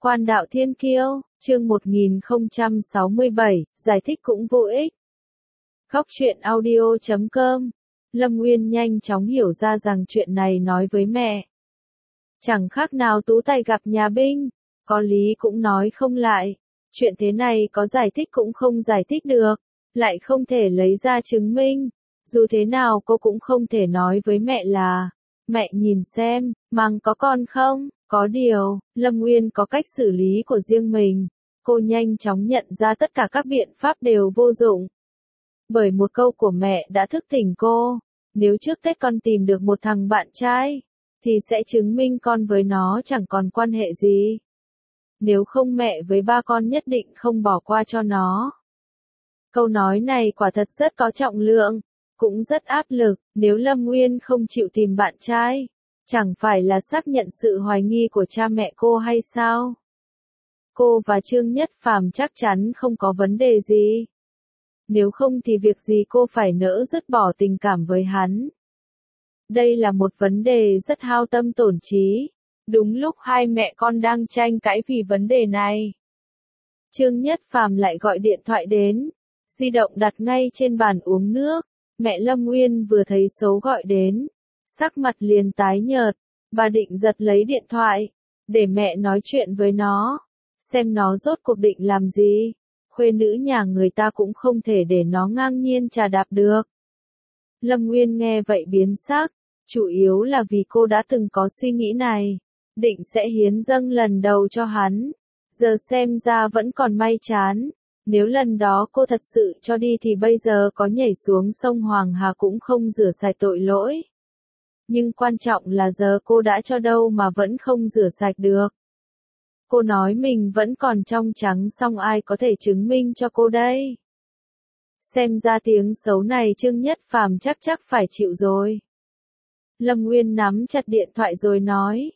Quan đạo thiên kiêu, chương 1067, giải thích cũng vô ích. Góc truyện audio.com. Lâm Nguyên nhanh chóng hiểu ra rằng chuyện này nói với mẹ chẳng khác nào Tú Tài gặp nhà binh, có lý cũng nói không lại. Chuyện thế này có giải thích cũng không giải thích được, lại không thể lấy ra chứng minh. Dù thế nào cô cũng không thể nói với mẹ là, mẹ nhìn xem, Măng có con không? Có điều, Lâm Nguyên có cách xử lý của riêng mình. Cô nhanh chóng nhận ra tất cả các biện pháp đều vô dụng. Bởi một câu của mẹ đã thức tỉnh cô, nếu trước Tết con tìm được một thằng bạn trai, thì sẽ chứng minh con với nó chẳng còn quan hệ gì. Nếu không mẹ với ba con nhất định không bỏ qua cho nó. Câu nói này quả thật rất có trọng lượng, cũng rất áp lực. Nếu Lâm Nguyên không chịu tìm bạn trai, chẳng phải là xác nhận sự hoài nghi của cha mẹ cô hay sao? Cô và Trương Nhất Phàm chắc chắn không có vấn đề gì. Nếu không thì việc gì cô phải nỡ dứt bỏ tình cảm với hắn. Đây là một vấn đề rất hao tâm tổn trí. Đúng lúc hai mẹ con đang tranh cãi vì vấn đề này, Trương Nhất Phàm lại gọi điện thoại đến. Di động đặt ngay trên bàn uống nước. Mẹ Lâm Nguyên vừa thấy số gọi đến, sắc mặt liền tái nhợt. Bà định giật lấy điện thoại, để mẹ nói chuyện với nó, xem nó rốt cuộc định làm gì. Khuê nữ nhà người ta cũng không thể để nó ngang nhiên chà đạp được. Lâm Nguyên nghe vậy biến sắc, chủ yếu là vì cô đã từng có suy nghĩ này, định sẽ hiến dâng lần đầu cho hắn. Giờ xem ra vẫn còn may chán. Nếu lần đó cô thật sự cho đi thì bây giờ có nhảy xuống sông Hoàng Hà cũng không rửa sạch tội lỗi. Nhưng quan trọng là giờ cô đã cho đâu mà vẫn không rửa sạch được. Cô nói mình vẫn còn trong trắng xong ai có thể chứng minh cho cô đây. Xem ra tiếng xấu này Trương Nhất Phàm chắc phải chịu rồi. Lâm Nguyên nắm chặt điện thoại rồi nói,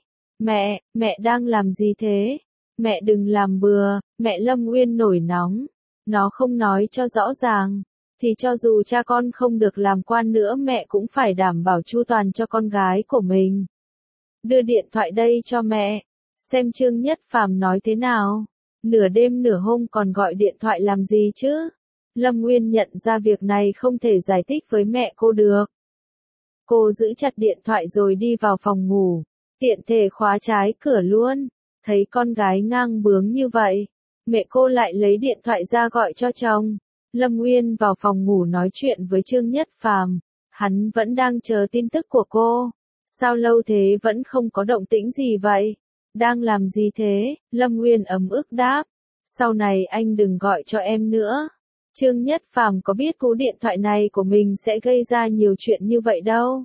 mẹ đang làm gì thế? Mẹ đừng làm bừa. Mẹ Lâm Nguyên nổi nóng. Nó không nói cho rõ ràng, thì cho dù cha con không được làm quan nữa mẹ cũng phải đảm bảo chu toàn cho con gái của mình. Đưa điện thoại đây cho mẹ, xem Trương Nhất Phàm nói thế nào. Nửa đêm nửa hôm còn gọi điện thoại làm gì chứ? Lâm Nguyên nhận ra việc này không thể giải thích với mẹ cô được. Cô giữ chặt điện thoại rồi đi vào phòng ngủ, tiện thể khóa trái cửa luôn. Thấy con gái ngang bướng như vậy, mẹ cô lại lấy điện thoại ra gọi cho chồng. Lâm Nguyên vào phòng ngủ nói chuyện với Trương Nhất Phàm. Hắn vẫn đang chờ tin tức của cô. Sao lâu thế vẫn không có động tĩnh gì vậy? Đang làm gì thế? Lâm Nguyên ấm ức đáp. Sau này anh đừng gọi cho em nữa. Trương Nhất Phàm có biết cú điện thoại này của mình sẽ gây ra nhiều chuyện như vậy đâu.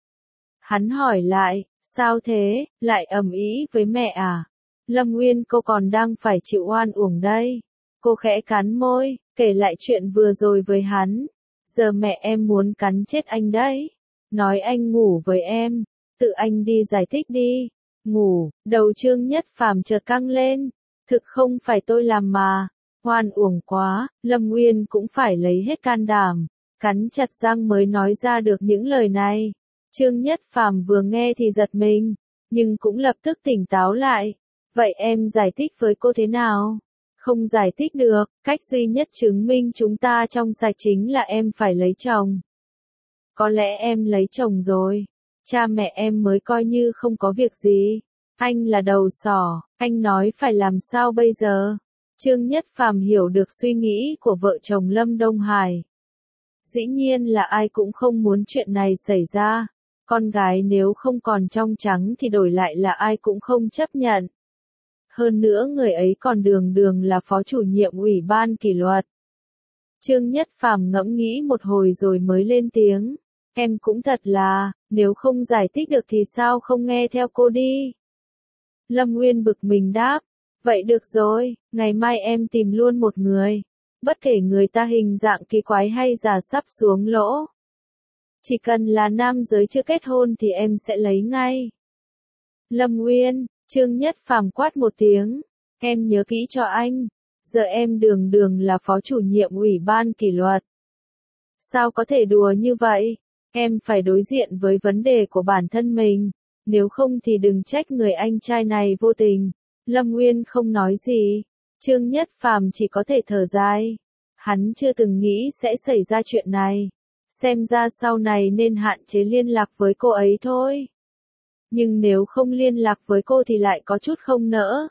Hắn hỏi lại, sao thế, lại ầm ĩ với mẹ à? Lâm Nguyên cô còn đang phải chịu oan uổng đây. Cô khẽ cắn môi, kể lại chuyện vừa rồi với hắn. Giờ mẹ em muốn cắn chết anh đấy. Nói anh ngủ với em, tự anh đi giải thích đi. Ngủ, đầu Trương Nhất Phàm chợt căng lên. Thực không phải tôi làm mà. Oan uổng quá, Lâm Nguyên cũng phải lấy hết can đảm, cắn chặt răng mới nói ra được những lời này. Trương Nhất Phàm vừa nghe thì giật mình, nhưng cũng lập tức tỉnh táo lại. Vậy em giải thích với cô thế nào? Không giải thích được, cách duy nhất chứng minh chúng ta trong sạch chính là em phải lấy chồng. Có lẽ em lấy chồng rồi, cha mẹ em mới coi như không có việc gì. Anh là đầu sỏ, anh nói phải làm sao bây giờ? Trương Nhất Phàm hiểu được suy nghĩ của vợ chồng Lâm Đông Hải. Dĩ nhiên là ai cũng không muốn chuyện này xảy ra. Con gái nếu không còn trong trắng thì đổi lại là ai cũng không chấp nhận. Hơn nữa người ấy còn đường là phó chủ nhiệm ủy ban kỷ luật. Trương Nhất Phàm ngẫm nghĩ một hồi rồi mới lên tiếng. Em cũng thật là, nếu không giải thích được thì sao không nghe theo cô đi. Lâm Nguyên bực mình đáp. Vậy được rồi, ngày mai em tìm luôn một người. Bất kể người ta hình dạng kỳ quái hay già sắp xuống lỗ. Chỉ cần là nam giới chưa kết hôn thì em sẽ lấy ngay. Lâm Nguyên, Trương Nhất Phàm quát một tiếng. Em nhớ kỹ cho anh. Giờ em đường là phó chủ nhiệm ủy ban kỷ luật. Sao có thể đùa như vậy? Em phải đối diện với vấn đề của bản thân mình. Nếu không thì đừng trách người anh trai này vô tình. Lâm Nguyên không nói gì. Trương Nhất Phàm chỉ có thể thở dài. Hắn chưa từng nghĩ sẽ xảy ra chuyện này. Xem ra sau này nên hạn chế liên lạc với cô ấy thôi. Nhưng nếu không liên lạc với cô thì lại có chút không nỡ.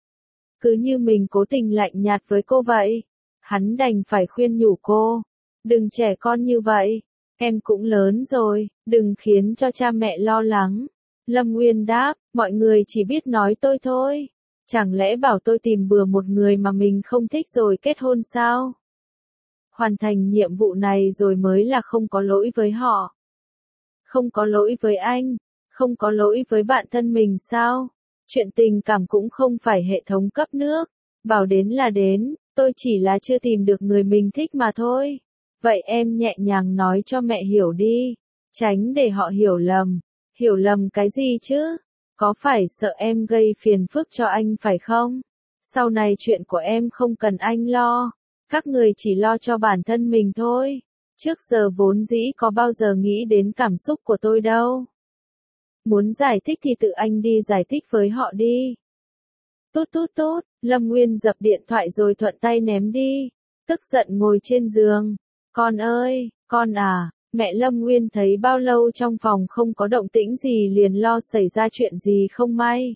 Cứ như mình cố tình lạnh nhạt với cô vậy. Hắn đành phải khuyên nhủ cô. Đừng trẻ con như vậy. Em cũng lớn rồi, đừng khiến cho cha mẹ lo lắng. Lâm Nguyên đáp, mọi người chỉ biết nói tôi thôi. Chẳng lẽ bảo tôi tìm bừa một người mà mình không thích rồi kết hôn sao? Hoàn thành nhiệm vụ này rồi mới là không có lỗi với họ. Không có lỗi với anh, không có lỗi với bạn thân mình sao? Chuyện tình cảm cũng không phải hệ thống cấp nước. Bảo đến là đến, tôi chỉ là chưa tìm được người mình thích mà thôi. Vậy em nhẹ nhàng nói cho mẹ hiểu đi. Tránh để họ hiểu lầm. Hiểu lầm cái gì chứ? Có phải sợ em gây phiền phức cho anh phải không? Sau này chuyện của em không cần anh lo. Các người chỉ lo cho bản thân mình thôi. Trước giờ vốn dĩ có bao giờ nghĩ đến cảm xúc của tôi đâu. Muốn giải thích thì tự anh đi giải thích với họ đi. Tút tút tút, Lâm Nguyên dập điện thoại rồi thuận tay ném đi. Tức giận ngồi trên giường. Con ơi, con à, mẹ Lâm Nguyên thấy bao lâu trong phòng không có động tĩnh gì liền lo xảy ra chuyện gì không may.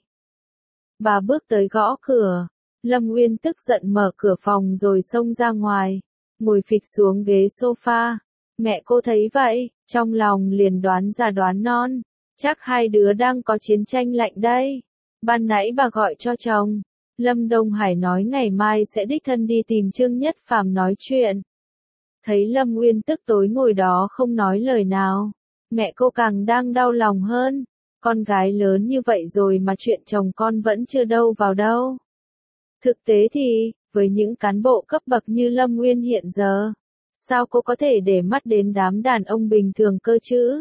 Bà bước tới gõ cửa. Lâm Nguyên tức giận mở cửa phòng rồi xông ra ngoài. Ngồi phịch xuống ghế sofa. Mẹ cô thấy vậy, trong lòng liền đoán ra đoán non. Chắc hai đứa đang có chiến tranh lạnh đây. Ban nãy bà gọi cho chồng. Lâm Đông Hải nói ngày mai sẽ đích thân đi tìm Trương Nhất Phàm nói chuyện. Thấy Lâm Nguyên tức tối ngồi đó không nói lời nào. Mẹ cô càng đang đau lòng hơn. Con gái lớn như vậy rồi mà chuyện chồng con vẫn chưa đâu vào đâu. Thực tế thì, với những cán bộ cấp bậc như Lâm Nguyên hiện giờ, sao cô có thể để mắt đến đám đàn ông bình thường cơ chứ?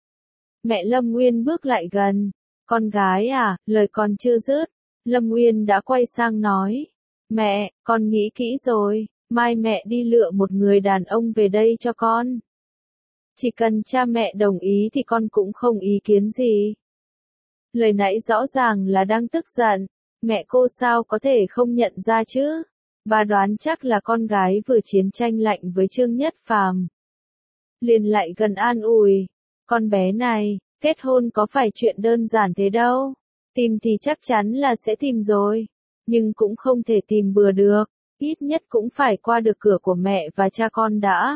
Mẹ Lâm Nguyên bước lại gần. Con gái à, lời con chưa dứt. Lâm Nguyên đã quay sang nói. Mẹ, con nghĩ kỹ rồi, mai mẹ đi lựa một người đàn ông về đây cho con. Chỉ cần cha mẹ đồng ý thì con cũng không ý kiến gì. Lời nãy rõ ràng là đang tức giận. Mẹ cô sao có thể không nhận ra chứ? Bà đoán chắc là con gái vừa chiến tranh lạnh với Trương Nhất Phàm. Liền lại gần an ủi. Con bé này, kết hôn có phải chuyện đơn giản thế đâu. Tìm thì chắc chắn là sẽ tìm rồi. Nhưng cũng không thể tìm bừa được. Ít nhất cũng phải qua được cửa của mẹ và cha con đã.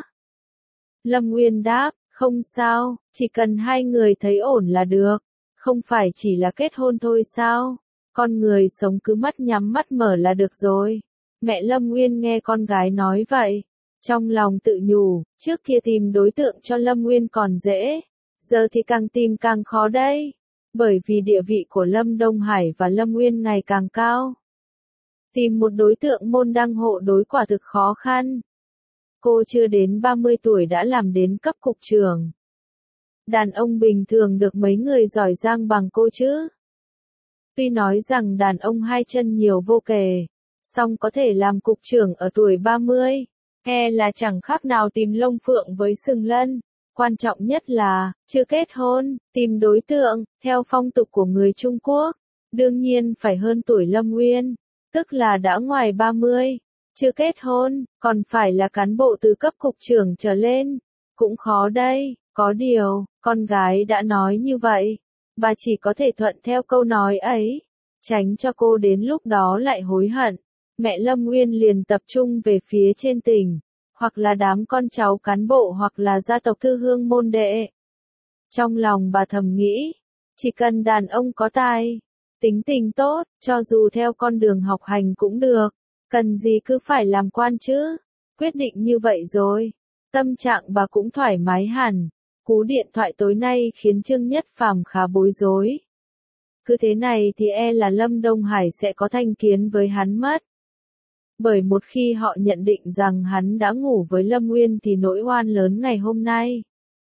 Lâm Nguyên đáp, không sao, chỉ cần hai người thấy ổn là được. Không phải chỉ là kết hôn thôi sao? Con người sống cứ mắt nhắm mắt mở là được rồi. Mẹ Lâm Nguyên nghe con gái nói vậy. Trong lòng tự nhủ, trước kia tìm đối tượng cho Lâm Nguyên còn dễ. Giờ thì càng tìm càng khó đây. Bởi vì địa vị của Lâm Đông Hải và Lâm Nguyên ngày càng cao. Tìm một đối tượng môn đăng hộ đối quả thực khó khăn. Cô chưa đến 30 tuổi đã làm đến cấp cục trưởng. Đàn ông bình thường được mấy người giỏi giang bằng cô chứ. Tuy nói rằng đàn ông hai chân nhiều vô kể, song có thể làm cục trưởng ở tuổi 30, là chẳng khác nào tìm lông phượng với sừng lân. Quan trọng nhất là, chưa kết hôn, tìm đối tượng, theo phong tục của người Trung Quốc, đương nhiên phải hơn tuổi Lâm Nguyên, tức là đã ngoài 30, chưa kết hôn, còn phải là cán bộ từ cấp cục trưởng trở lên, cũng khó đây, có điều, con gái đã nói như vậy, bà chỉ có thể thuận theo câu nói ấy, tránh cho cô đến lúc đó lại hối hận. Mẹ Lâm Nguyên liền tập trung về phía trên tỉnh, hoặc là đám con cháu cán bộ hoặc là gia tộc thư hương môn đệ. Trong lòng bà thầm nghĩ, chỉ cần đàn ông có tài, tính tình tốt, cho dù theo con đường học hành cũng được, cần gì cứ phải làm quan chứ. Quyết định như vậy rồi, tâm trạng bà cũng thoải mái hẳn. Cú điện thoại tối nay khiến Trương Nhất Phàm khá bối rối. Cứ thế này thì là Lâm Đông Hải sẽ có thành kiến với hắn mất. Bởi một khi họ nhận định rằng hắn đã ngủ với Lâm Nguyên thì nỗi oan lớn ngày hôm nay.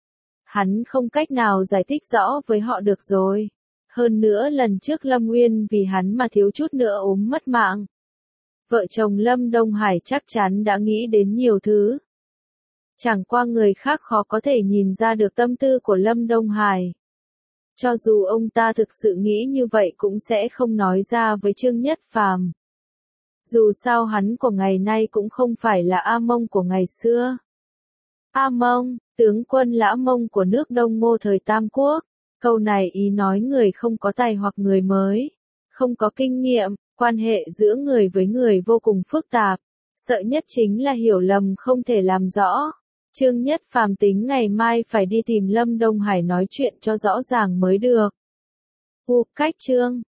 Hắn không cách nào giải thích rõ với họ được rồi. Hơn nữa lần trước Lâm Nguyên vì hắn mà thiếu chút nữa ốm mất mạng. Vợ chồng Lâm Đông Hải chắc chắn đã nghĩ đến nhiều thứ. Chẳng qua người khác khó có thể nhìn ra được tâm tư của Lâm Đông Hải. Cho dù ông ta thực sự nghĩ như vậy cũng sẽ không nói ra với Trương Nhất Phàm. Dù sao hắn của ngày nay cũng không phải là A Mông của ngày xưa. A Mông, tướng quân Lã Mông của nước Đông Ngô thời Tam Quốc. Câu này ý nói người không có tài hoặc người mới, không có kinh nghiệm, quan hệ giữa người với người vô cùng phức tạp. Sợ nhất chính là hiểu lầm không thể làm rõ. Trương Nhất Phàm tính ngày mai phải đi tìm Lâm Đông Hải nói chuyện cho rõ ràng mới được. Cách Trương